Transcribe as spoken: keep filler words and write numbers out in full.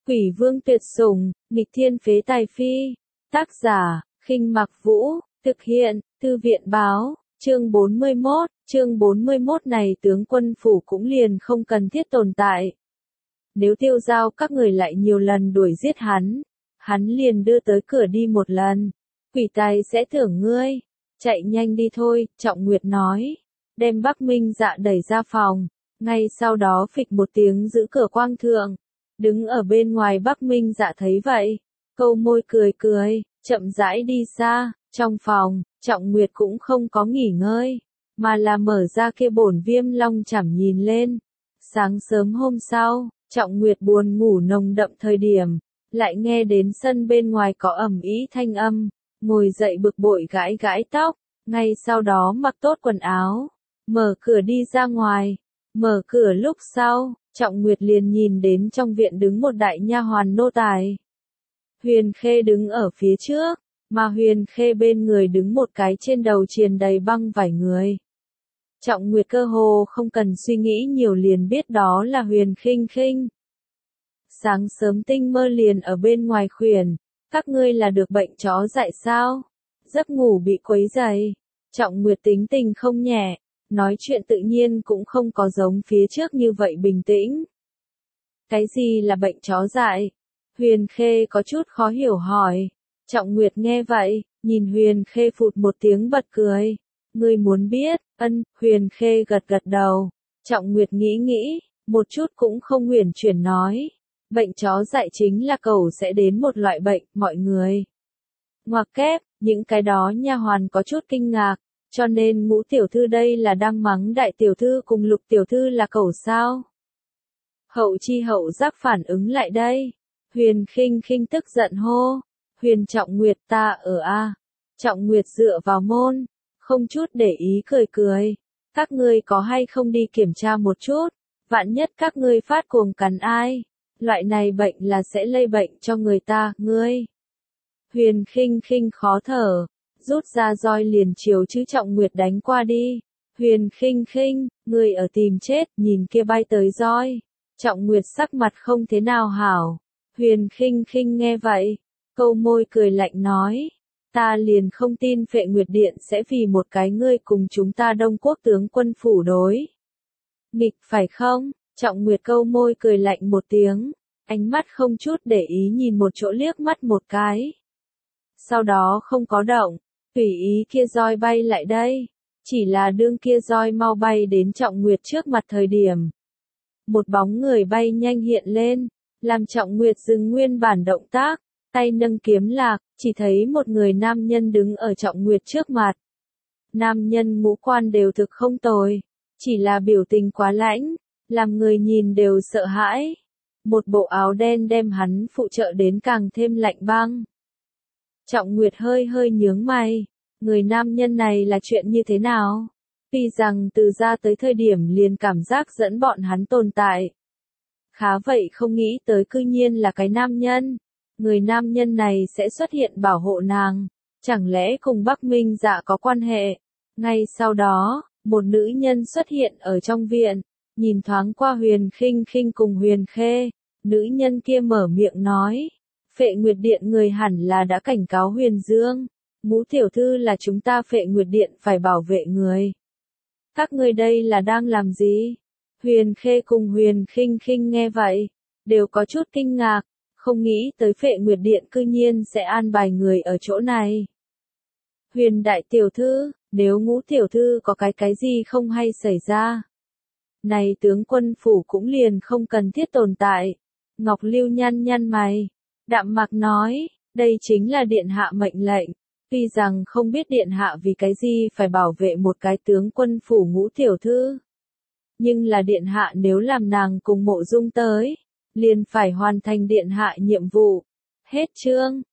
Quỷ vương tuyệt sủng, nghịch thiên phế tài phi. Tác giả, Khinh Mặc Vũ, thực hiện, Thư viện báo, chương bốn mươi mốt, chương bốn mươi mốt này tướng quân phủ cũng liền không cần thiết tồn tại. Nếu Tiêu Giao các người lại nhiều lần đuổi giết hắn, hắn liền đưa tới cửa đi một lần, quỷ tài sẽ thưởng ngươi, chạy nhanh đi thôi, Trọng Nguyệt nói, đem Bắc Minh Dạ đẩy ra phòng, ngay sau đó phịch một tiếng giữ cửa quang thượng. Đứng ở bên ngoài Bắc Minh Dạ thấy vậy, câu môi cười cười, chậm rãi đi xa, trong phòng, Trọng Nguyệt cũng không có nghỉ ngơi, mà là mở ra kia bổn Viêm Long Chảm nhìn lên. Sáng sớm hôm sau, Trọng Nguyệt buồn ngủ nồng đậm thời điểm, lại nghe đến sân bên ngoài có ầm ĩ thanh âm, ngồi dậy bực bội gãi gãi tóc, ngay sau đó mặc tốt quần áo, mở cửa đi ra ngoài. Mở cửa lúc sau, Trọng Nguyệt liền nhìn đến trong viện đứng một đại nha hoàn nô tài. Huyền Khê đứng ở phía trước, mà Huyền Khê bên người đứng một cái trên đầu triền đầy băng vải người. Trọng Nguyệt cơ hồ không cần suy nghĩ nhiều liền biết đó là Huyền Khinh Khinh. Sáng sớm tinh mơ liền ở bên ngoài khuyển, các ngươi là được bệnh chó dại sao? Giấc ngủ bị quấy rầy. Trọng Nguyệt tính tình không nhẹ, nói chuyện tự nhiên cũng không có giống phía trước như vậy bình tĩnh. Cái gì là bệnh chó dại? Huyền Khê có chút khó hiểu hỏi. Trọng Nguyệt nghe vậy, nhìn Huyền Khê phụt một tiếng bật cười. Ngươi muốn biết, ân, Huyền Khê gật gật đầu. Trọng Nguyệt nghĩ nghĩ, một chút cũng không huyền chuyển nói. Bệnh chó dại chính là cẩu sẽ đến một loại bệnh, mọi người. Ngoặc kép, những cái đó nha hoàn có chút kinh ngạc. Cho nên Ngũ tiểu thư đây là đang mắng đại tiểu thư cùng Lục tiểu thư là cẩu sao? Hậu chi hậu giác phản ứng lại đây. Huyền Khinh Khinh tức giận hô. Huyền Trọng Nguyệt ta ở a. Trọng Nguyệt dựa vào môn, không chút để ý cười cười. Các ngươi có hay không đi kiểm tra một chút, vạn nhất các ngươi phát cuồng cắn ai. Loại này bệnh là sẽ lây bệnh cho người ta, ngươi. Huyền Khinh Khinh khó thở. Rút ra roi liền chiều chứ Trọng Nguyệt đánh qua đi. Huyền Khinh Khinh, người ở tìm chết, nhìn kia bay tới roi. Trọng Nguyệt sắc mặt không thế nào hảo. Huyền Khinh Khinh nghe vậy, câu môi cười lạnh nói, ta liền không tin Phệ Nguyệt Điện sẽ vì một cái ngươi cùng chúng ta Đông Quốc tướng quân phủ đối. Nghịch phải không? Trọng Nguyệt câu môi cười lạnh một tiếng, ánh mắt không chút để ý nhìn một chỗ liếc mắt một cái. Sau đó không có động. Tùy ý kia roi bay lại đây, chỉ là đương kia roi mau bay đến Trọng Nguyệt trước mặt thời điểm. Một bóng người bay nhanh hiện lên, làm Trọng Nguyệt dừng nguyên bản động tác, tay nâng kiếm lạc, chỉ thấy một người nam nhân đứng ở Trọng Nguyệt trước mặt. Nam nhân ngũ quan đều thực không tồi, chỉ là biểu tình quá lãnh, làm người nhìn đều sợ hãi. Một bộ áo đen đem hắn phụ trợ đến càng thêm lạnh băng. Trọng Nguyệt hơi hơi nhướng mày, người nam nhân này là chuyện như thế nào? Tuy rằng từ ra tới thời điểm liền cảm giác dẫn bọn hắn tồn tại. Khá vậy không nghĩ tới cư nhiên là cái nam nhân. Người nam nhân này sẽ xuất hiện bảo hộ nàng. Chẳng lẽ cùng Bắc Minh Dạ có quan hệ? Ngay sau đó, một nữ nhân xuất hiện ở trong viện. Nhìn thoáng qua Huyền Khinh Khinh cùng Huyền Khê. Nữ nhân kia mở miệng nói. Phệ Nguyệt Điện người hẳn là đã cảnh cáo Huyền Dương. Ngũ tiểu thư là chúng ta Phệ Nguyệt Điện phải bảo vệ người. Các ngươi đây là đang làm gì? Huyền Khê cùng Huyền Khinh Khinh nghe vậy, đều có chút kinh ngạc, không nghĩ tới Phệ Nguyệt Điện cư nhiên sẽ an bài người ở chỗ này. Huyền đại tiểu thư, nếu Ngũ tiểu thư có cái cái gì không hay xảy ra, này tướng quân phủ cũng liền không cần thiết tồn tại. Ngọc Lưu nhăn nhăn mày, đạm mạc nói, đây chính là điện hạ mệnh lệnh. Tuy rằng không biết điện hạ vì cái gì phải bảo vệ một cái tướng quân phủ Ngũ tiểu thư. Nhưng là điện hạ nếu làm nàng cùng Mộ Dung tới, liền phải hoàn thành điện hạ nhiệm vụ. Hết chương.